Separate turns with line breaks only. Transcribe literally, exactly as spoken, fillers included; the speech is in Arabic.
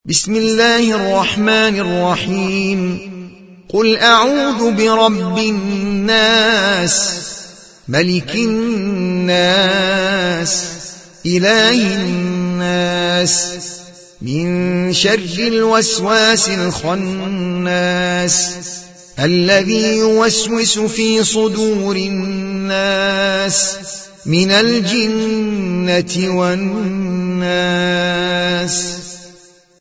بسم الله الرحمن الرحيم قل أعوذ برب الناس ملك الناس إله الناس من شر الوسواس الخناس الذي يوسوس في صدور الناس من الجنة والناس.